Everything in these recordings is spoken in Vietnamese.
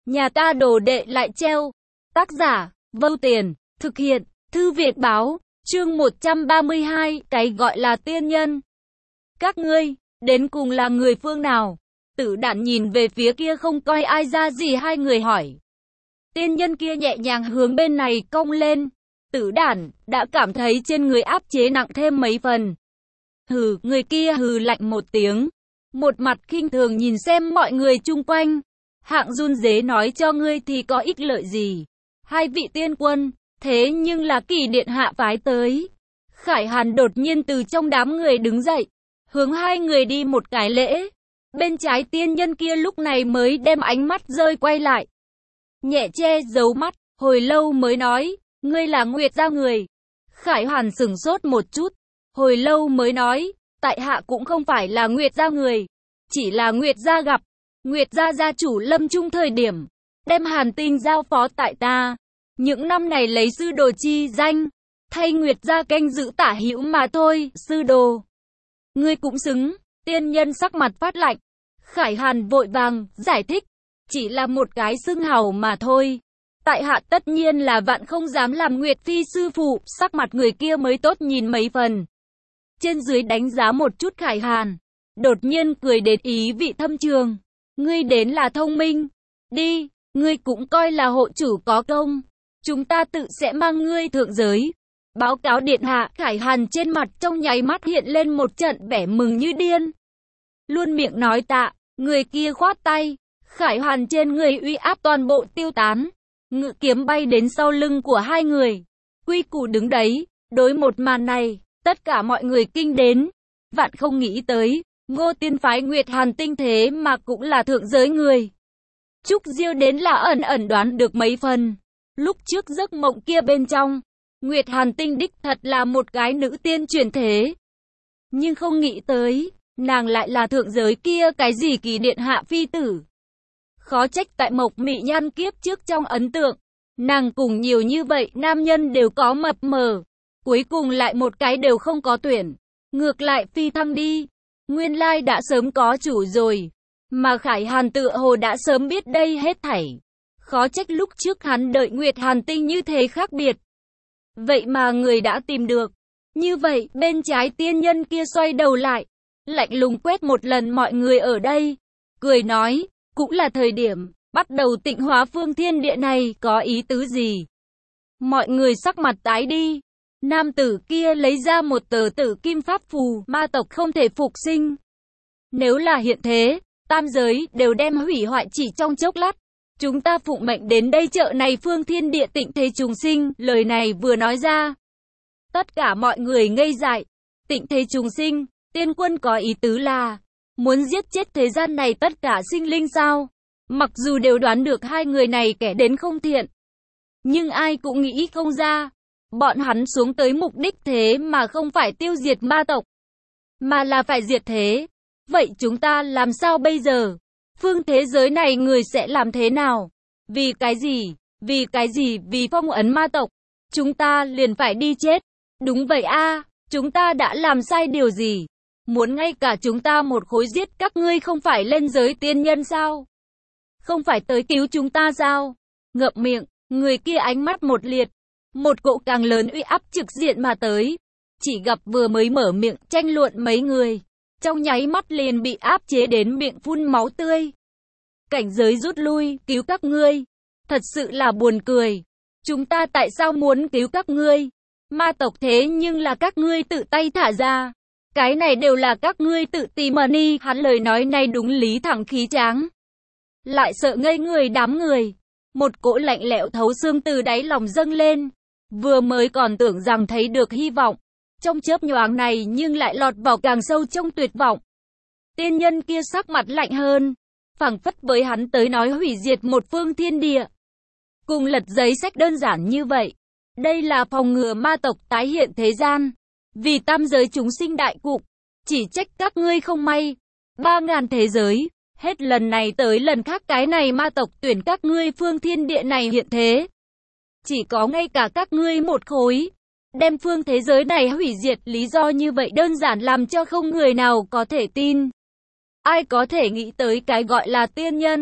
Nhà ta đồ đệ lại treo. Tác giả, Vô Tiền, thực hiện, Thư viện báo, chương 132, cái gọi là tiên nhân. Các ngươi, đến cùng là người phương nào? Tử Đản nhìn về phía kia không coi ai ra gì hai người hỏi. Tiên nhân kia nhẹ nhàng hướng bên này cong lên. Tử Đản đã cảm thấy trên người áp chế nặng thêm mấy phần. Hừ, người kia hừ lạnh một tiếng. Một mặt khinh thường nhìn xem mọi người chung quanh. Hạng run dế nói cho ngươi thì có ích lợi gì? Hai vị tiên quân, thế nhưng là Kỳ điện hạ phái tới. Khải Hàn đột nhiên từ trong đám người đứng dậy, hướng hai người đi một cái lễ. Bên trái tiên nhân kia lúc này mới đem ánh mắt rơi quay lại. Nhẹ che giấu mắt, hồi lâu mới nói, ngươi là Nguyệt gia người. Khải Hàn sửng sốt một chút, hồi lâu mới nói, tại hạ cũng không phải là Nguyệt gia người, chỉ là Nguyệt gia gặp. Nguyệt gia gia chủ lâm chung thời điểm, đem Hàn Tinh giao phó tại ta. Những năm này lấy sư đồ chi danh, thay Nguyệt gia canh giữ tả hữu mà thôi, sư đồ. Ngươi cũng xứng, tiên nhân sắc mặt phát lạnh. Khải Hàn vội vàng, giải thích, chỉ là một cái xưng hào mà thôi. Tại hạ tất nhiên là vạn không dám làm Nguyệt phi sư phụ, sắc mặt người kia mới tốt nhìn mấy phần. Trên dưới đánh giá một chút Khải Hàn, đột nhiên cười đến ý vị thâm trường. Ngươi đến là thông minh, đi, ngươi cũng coi là hộ chủ có công. Chúng ta tự sẽ mang ngươi thượng giới. Báo cáo điện hạ. Khải Hàn trên mặt trong nháy mắt hiện lên một trận vẻ mừng như điên. Luôn miệng nói tạ, người kia khoát tay. Khải Hàn trên người uy áp toàn bộ tiêu tán. Ngự kiếm bay đến sau lưng của hai người. Quy củ đứng đấy, đối một màn này, tất cả mọi người kinh đến. Vạn không nghĩ tới, Ngô Tiên phái Nguyệt Hàn Tinh thế mà cũng là thượng giới người. Trúc Diêu đến là ẩn ẩn đoán được mấy phần. Lúc trước giấc mộng kia bên trong, Nguyệt Hàn Tinh đích thật là một cái nữ tiên chuyển thế. Nhưng không nghĩ tới, nàng lại là thượng giới kia cái gì Kỳ điện hạ phi tử. Khó trách tại Mộc Mị Nhan kiếp trước trong ấn tượng, nàng cùng nhiều như vậy nam nhân đều có mập mờ, cuối cùng lại một cái đều không có tuyển. Ngược lại phi thăng đi, nguyên lai đã sớm có chủ rồi, mà Khải Hàn tựa hồ đã sớm biết đây hết thảy. Khó trách lúc trước hắn đợi Nguyệt Hàn Tinh như thế khác biệt. Vậy mà người đã tìm được. Như vậy, bên trái tiên nhân kia xoay đầu lại, lạnh lùng quét một lần mọi người ở đây, cười nói, cũng là thời điểm, bắt đầu tịnh hóa phương thiên địa này, có ý tứ gì? Mọi người sắc mặt tái đi. Nam tử kia lấy ra một tờ tử kim pháp phù, ma tộc không thể phục sinh. Nếu là hiện thế, tam giới đều đem hủy hoại chỉ trong chốc lát. Chúng ta phụng mệnh đến đây chợ này phương thiên địa tịnh thế trùng sinh, lời này vừa nói ra. Tất cả mọi người ngây dại, tịnh thế trùng sinh, tiên quân có ý tứ là, muốn giết chết thế gian này tất cả sinh linh sao? Mặc dù đều đoán được hai người này kẻ đến không thiện, nhưng ai cũng nghĩ không ra, bọn hắn xuống tới mục đích thế mà không phải tiêu diệt ma tộc, mà là phải diệt thế. Vậy chúng ta làm sao bây giờ? Phương thế giới này người sẽ làm thế nào? Vì cái gì? Vì cái gì? Vì phong ấn ma tộc, chúng ta liền phải đi chết. Đúng vậy a, chúng ta đã làm sai điều gì? Muốn ngay cả chúng ta một khối giết các ngươi không phải lên giới tiên nhân sao? Không phải tới cứu chúng ta sao? Ngậm miệng, người kia ánh mắt một liệt. Một cỗ càng lớn uy áp trực diện mà tới. Chỉ gặp vừa mới mở miệng tranh luận mấy người, trong nháy mắt liền bị áp chế đến miệng phun máu tươi. Cảnh giới rút lui, cứu các ngươi. Thật sự là buồn cười. Chúng ta tại sao muốn cứu các ngươi? Ma tộc thế nhưng là các ngươi tự tay thả ra. Cái này đều là các ngươi tự tìm mà đi. Hắn lời nói này đúng lý thẳng khí tráng. Lại sợ ngây người đám người. Một cỗ lạnh lẽo thấu xương từ đáy lòng dâng lên. Vừa mới còn tưởng rằng thấy được hy vọng, trong chớp nhoáng này nhưng lại lọt vào càng sâu trong tuyệt vọng. Tiên nhân kia sắc mặt lạnh hơn, phảng phất với hắn tới nói hủy diệt một phương thiên địa. Cùng lật giấy sách đơn giản như vậy. Đây là phòng ngừa ma tộc tái hiện thế gian. Vì tam giới chúng sinh đại cục, chỉ trách các ngươi không may. 3.000 thế giới, hết lần này tới lần khác cái này ma tộc tuyển các ngươi phương thiên địa này hiện thế. Chỉ có ngay cả các ngươi một khối, đem phương thế giới này hủy diệt, lý do như vậy đơn giản làm cho không người nào có thể tin. Ai có thể nghĩ tới cái gọi là tiên nhân?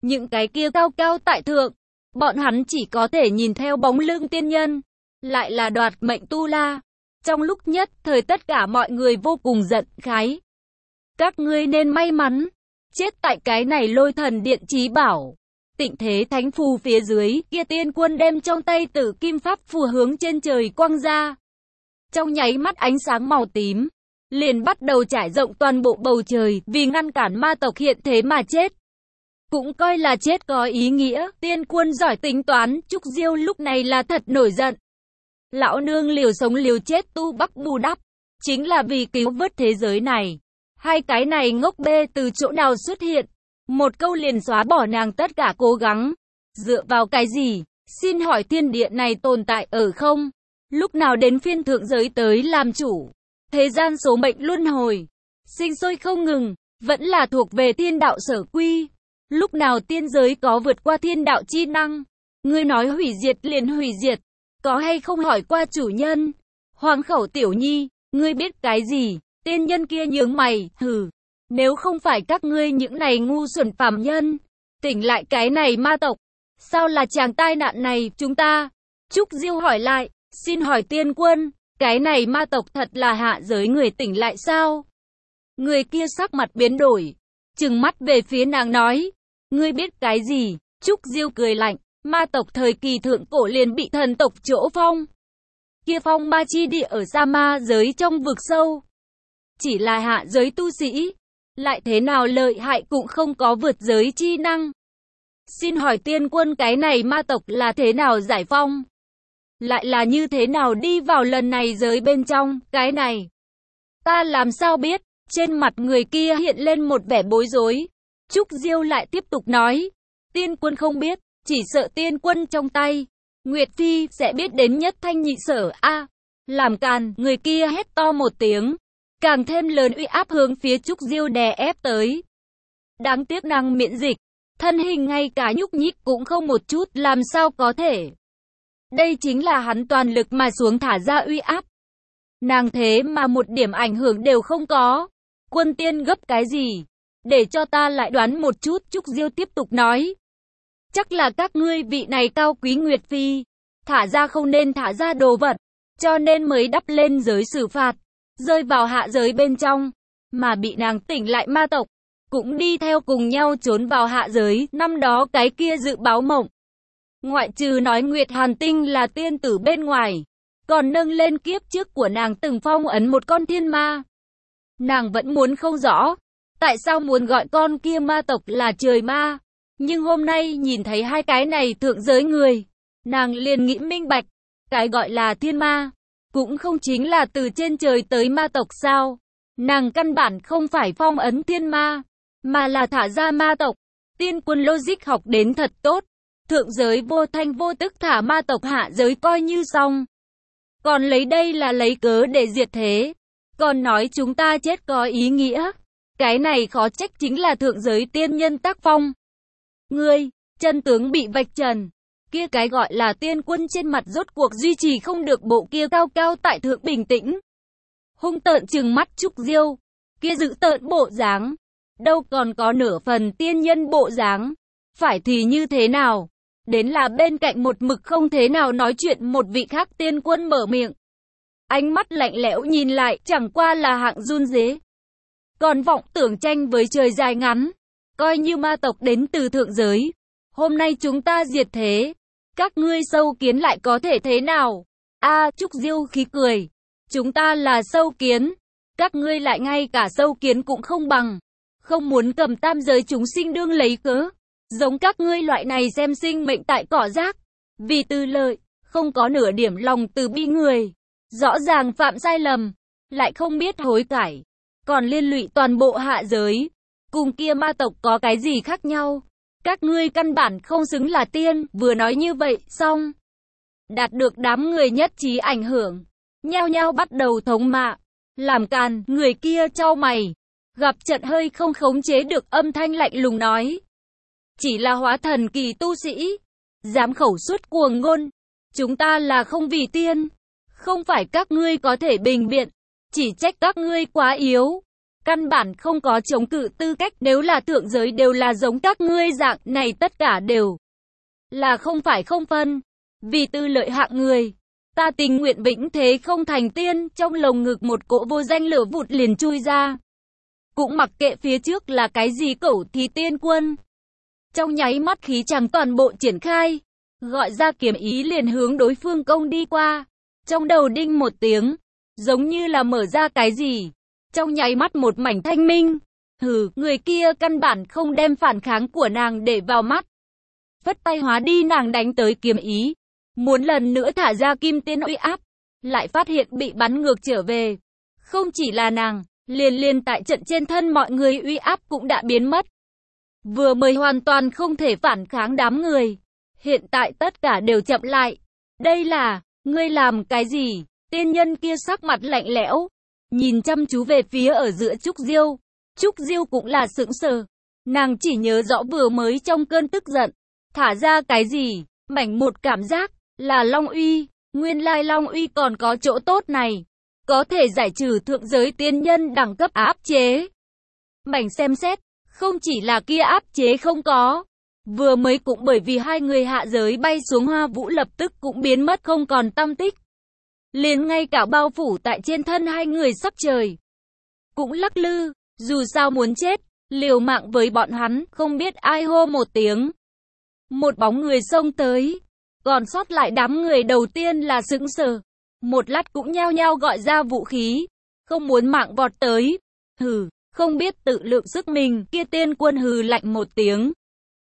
Những cái kia cao cao tại thượng, bọn hắn chỉ có thể nhìn theo bóng lưng tiên nhân, lại là đoạt mệnh tu la. Trong lúc nhất thời tất cả mọi người vô cùng giận khái. Các ngươi nên may mắn, chết tại cái này Lôi Thần Điện chí bảo. Tịnh thế thánh phù phía dưới, kia tiên quân đem trong tay Tử Kim Pháp phù hướng trên trời quăng ra. Trong nháy mắt ánh sáng màu tím, liền bắt đầu trải rộng toàn bộ bầu trời, vì ngăn cản ma tộc hiện thế mà chết. Cũng coi là chết có ý nghĩa, tiên quân giỏi tính toán, Trúc Diêu lúc này là thật nổi giận. Lão nương liều sống liều chết tu bắc bù đắp, chính là vì cứu vớt thế giới này. Hai cái này ngốc bê từ chỗ nào xuất hiện, một câu liền xóa bỏ nàng tất cả cố gắng. Dựa vào cái gì? Xin hỏi thiên địa này tồn tại ở không? Lúc nào đến phiên thượng giới tới làm chủ? Thế gian số mệnh luân hồi, sinh sôi không ngừng, vẫn là thuộc về thiên đạo sở quy. Lúc nào tiên giới có vượt qua thiên đạo chi năng? Ngươi nói hủy diệt liền hủy diệt, có hay không hỏi qua chủ nhân? Hoàng khẩu tiểu nhi, ngươi biết cái gì? Tiên nhân kia nhướng mày, hừ, nếu không phải các ngươi những này ngu xuẩn phàm nhân, tỉnh lại cái này ma tộc, sao là chàng tai nạn này chúng ta? Trúc Diêu hỏi lại, xin hỏi tiên quân, cái này ma tộc thật là hạ giới người tỉnh lại sao? Người kia sắc mặt biến đổi, trừng mắt về phía nàng nói, ngươi biết cái gì? Trúc Diêu cười lạnh, ma tộc thời kỳ thượng cổ liền bị thần tộc chỗ phong. Kia phong ma chi địa ở sa ma giới trong vực sâu. Chỉ là hạ giới tu sĩ, lại thế nào lợi hại cũng không có vượt giới chi năng. Xin hỏi tiên quân cái này ma tộc là thế nào giải phong? Lại là như thế nào đi vào lần này giới bên trong, cái này? Ta làm sao biết? Trên mặt người kia hiện lên một vẻ bối rối. Trúc Diêu lại tiếp tục nói, tiên quân không biết, chỉ sợ tiên quân trong tay Nguyệt Phi sẽ biết đến nhất thanh nhị sở a. Làm càn, người kia hét to một tiếng, càng thêm lớn uy áp hướng phía Trúc Diêu đè ép tới. Đáng tiếc nàng miễn dịch, thân hình ngay cả nhúc nhích cũng không một chút, làm sao có thể. Đây chính là hắn toàn lực mà xuống thả ra uy áp. Nàng thế mà một điểm ảnh hưởng đều không có. Quân tiên gấp cái gì? Để cho ta lại đoán một chút, Trúc Diêu tiếp tục nói. Chắc là các ngươi vị này cao quý Nguyệt Phi, thả ra không nên thả ra đồ vật, cho nên mới đắp lên giới xử phạt, rơi vào hạ giới bên trong, mà bị nàng tỉnh lại ma tộc, cũng đi theo cùng nhau trốn vào hạ giới, năm đó cái kia dự báo mộng. Ngoại trừ nói Nguyệt Hàn Tinh là tiên tử bên ngoài, còn nâng lên kiếp trước của nàng từng phong ấn một con thiên ma. Nàng vẫn muốn không rõ, tại sao muốn gọi con kia ma tộc là trời ma. Nhưng hôm nay nhìn thấy hai cái này thượng giới người, nàng liền nghĩ minh bạch, cái gọi là thiên ma, cũng không chính là từ trên trời tới ma tộc sao. Nàng căn bản không phải phong ấn thiên ma, mà là thả ra ma tộc. Tiên quân logic học đến thật tốt, thượng giới vô thanh vô tức thả ma tộc hạ giới coi như xong. Còn lấy đây là lấy cớ để diệt thế, còn nói chúng ta chết có ý nghĩa. Cái này khó trách chính là thượng giới tiên nhân tác phong. Ngươi, chân tướng bị vạch trần, kia cái gọi là tiên quân trên mặt rốt cuộc duy trì không được bộ kia cao cao tại thượng bình tĩnh. Hung tợn trừng mắt Trúc Diêu, kia dữ tợn bộ dáng, đâu còn có nửa phần tiên nhân bộ dáng. Phải thì như thế nào? Đến là bên cạnh một mực không thế nào nói chuyện một vị khác tiên quân mở miệng. Ánh mắt lạnh lẽo nhìn lại, chẳng qua là hạng run rế. Còn vọng tưởng tranh với trời dài ngắn, coi như ma tộc đến từ thượng giới. Hôm nay chúng ta diệt thế, các ngươi sâu kiến lại có thể thế nào? Trúc Diêu khí cười. Chúng ta là sâu kiến, các ngươi lại ngay cả sâu kiến cũng không bằng. Không muốn cầm tam giới chúng sinh đương lấy cớ. Giống các ngươi loại này xem sinh mệnh tại cỏ rác, vì tư lợi, không có nửa điểm lòng từ bi người. Rõ ràng phạm sai lầm, lại không biết hối cải, còn liên lụy toàn bộ hạ giới. Cùng kia ma tộc có cái gì khác nhau? Các ngươi căn bản không xứng là tiên. Vừa nói như vậy xong, đạt được đám người nhất trí ảnh hưởng, nhao nhao bắt đầu thống mạ. Làm càn, người kia chau mày, gặp trận hơi không khống chế được âm thanh lạnh lùng nói. Chỉ là hóa thần kỳ tu sĩ, dám khẩu suất cuồng ngôn. Chúng ta là không vì tiên, không phải các ngươi có thể bình biện, chỉ trách các ngươi quá yếu. Căn bản không có chống cự tư cách, nếu là thượng giới đều là giống các ngươi dạng này, tất cả đều là không phải không phân. Vì tư lợi hạng người, ta tình nguyện vĩnh thế không thành tiên. Trong lồng ngực một cỗ vô danh lửa vụt liền chui ra. Cũng mặc kệ phía trước là cái gì cẩu thì tiên quân. Trong nháy mắt khí chàng toàn bộ triển khai, gọi ra kiếm ý liền hướng đối phương công đi qua. Trong đầu đinh một tiếng, giống như là mở ra cái gì. Trong nháy mắt một mảnh thanh minh. Hừ, người kia căn bản không đem phản kháng của nàng để vào mắt. Phất tay hóa đi nàng đánh tới kiếm ý. Muốn lần nữa thả ra kim tiên uy áp, lại phát hiện bị bắn ngược trở về. Không chỉ là nàng, liền tại trận trên thân mọi người uy áp cũng đã biến mất. Vừa mới hoàn toàn không thể phản kháng đám người. Hiện tại tất cả đều chậm lại. Đây là, ngươi làm cái gì? Tiên nhân kia sắc mặt lạnh lẽo, nhìn chăm chú về phía ở giữa Trúc Diêu. Trúc Diêu cũng là sững sờ. Nàng chỉ nhớ rõ vừa mới trong cơn tức giận, thả ra cái gì, mảnh một cảm giác, là Long Uy. Nguyên lai Long Uy còn có chỗ tốt này. Có thể giải trừ thượng giới tiên nhân đẳng cấp áp chế. Mảnh xem xét, không chỉ là kia áp chế không có. Vừa mới cũng bởi vì hai người hạ giới bay xuống Hoa Vũ lập tức cũng biến mất không còn tăm tích. Liền ngay cả bao phủ tại trên thân hai người sắp trời cũng lắc lư, dù sao muốn chết, liều mạng với bọn hắn, không biết ai hô một tiếng. Một bóng người xông tới, còn sót lại đám người đầu tiên là sững sờ, một lát cũng nhao nhao gọi ra vũ khí, không muốn mạng vọt tới. Hừ, không biết tự lượng sức mình, kia tiên quân hừ lạnh một tiếng.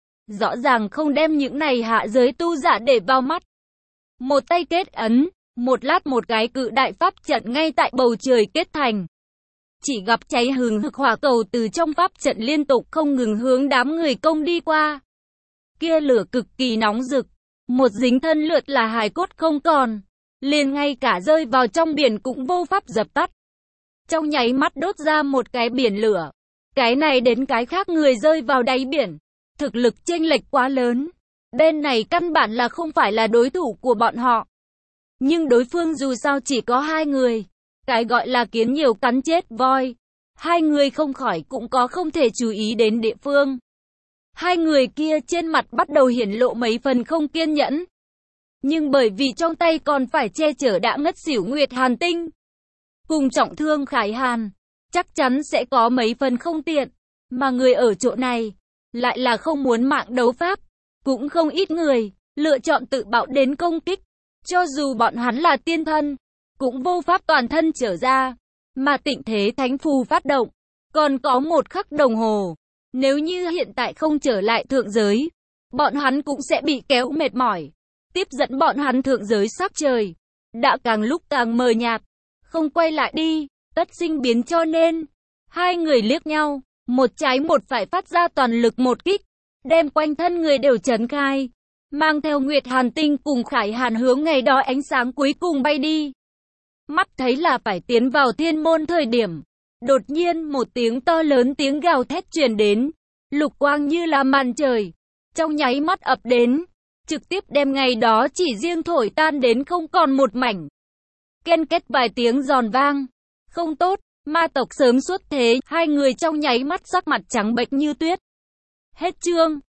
Rõ ràng không đem những này hạ giới tu giả để vào mắt. Một tay kết ấn, một lát một cái cự đại pháp trận ngay tại bầu trời kết thành. Chỉ gặp cháy hừng hực hỏa cầu từ trong pháp trận liên tục không ngừng hướng đám người công đi qua. Kia lửa cực kỳ nóng rực, một dính thân lượt là hài cốt không còn, liền ngay cả rơi vào trong biển cũng vô pháp dập tắt. Trong nháy mắt đốt ra một cái biển lửa. Cái này đến cái khác người rơi vào đáy biển. Thực lực chênh lệch quá lớn. Bên này căn bản là không phải là đối thủ của bọn họ. Nhưng đối phương dù sao chỉ có hai người. Cái gọi là kiến nhiều cắn chết voi. Hai người không khỏi cũng có không thể chú ý đến địa phương. Hai người kia trên mặt bắt đầu hiển lộ mấy phần không kiên nhẫn. Nhưng bởi vì trong tay còn phải che chở đã ngất xỉu Nguyệt Hàn Tinh, cùng trọng thương Khải Hàn, chắc chắn sẽ có mấy phần không tiện. Mà người ở chỗ này, lại là không muốn mạng đấu pháp. Cũng không ít người, lựa chọn tự bạo đến công kích. Cho dù bọn hắn là tiên thân, cũng vô pháp toàn thân trở ra. Mà Tịnh Thế Thánh Phù phát động, còn có một khắc đồng hồ. Nếu như hiện tại không trở lại thượng giới, bọn hắn cũng sẽ bị kéo mệt mỏi. Tiếp dẫn bọn hắn thượng giới sắc trời, đã càng lúc càng mờ nhạt. Không quay lại đi, tất sinh biến, cho nên hai người liếc nhau, một trái một phải phát ra toàn lực một kích, đem quanh thân người đều chấn khai, mang theo Nguyệt Hàn Tinh cùng Khải Hàn hướng ngày đó ánh sáng cuối cùng bay đi. Mắt thấy là phải tiến vào thiên môn thời điểm, đột nhiên một tiếng to lớn tiếng gào thét truyền đến, lục quang như là màn trời, trong nháy mắt ập đến, trực tiếp đem ngày đó chỉ riêng thổi tan đến không còn một mảnh. Ken kết vài tiếng giòn vang. Không tốt, ma tộc sớm xuất thế, hai người trong nháy mắt sắc mặt trắng bệch như tuyết. Hết chương.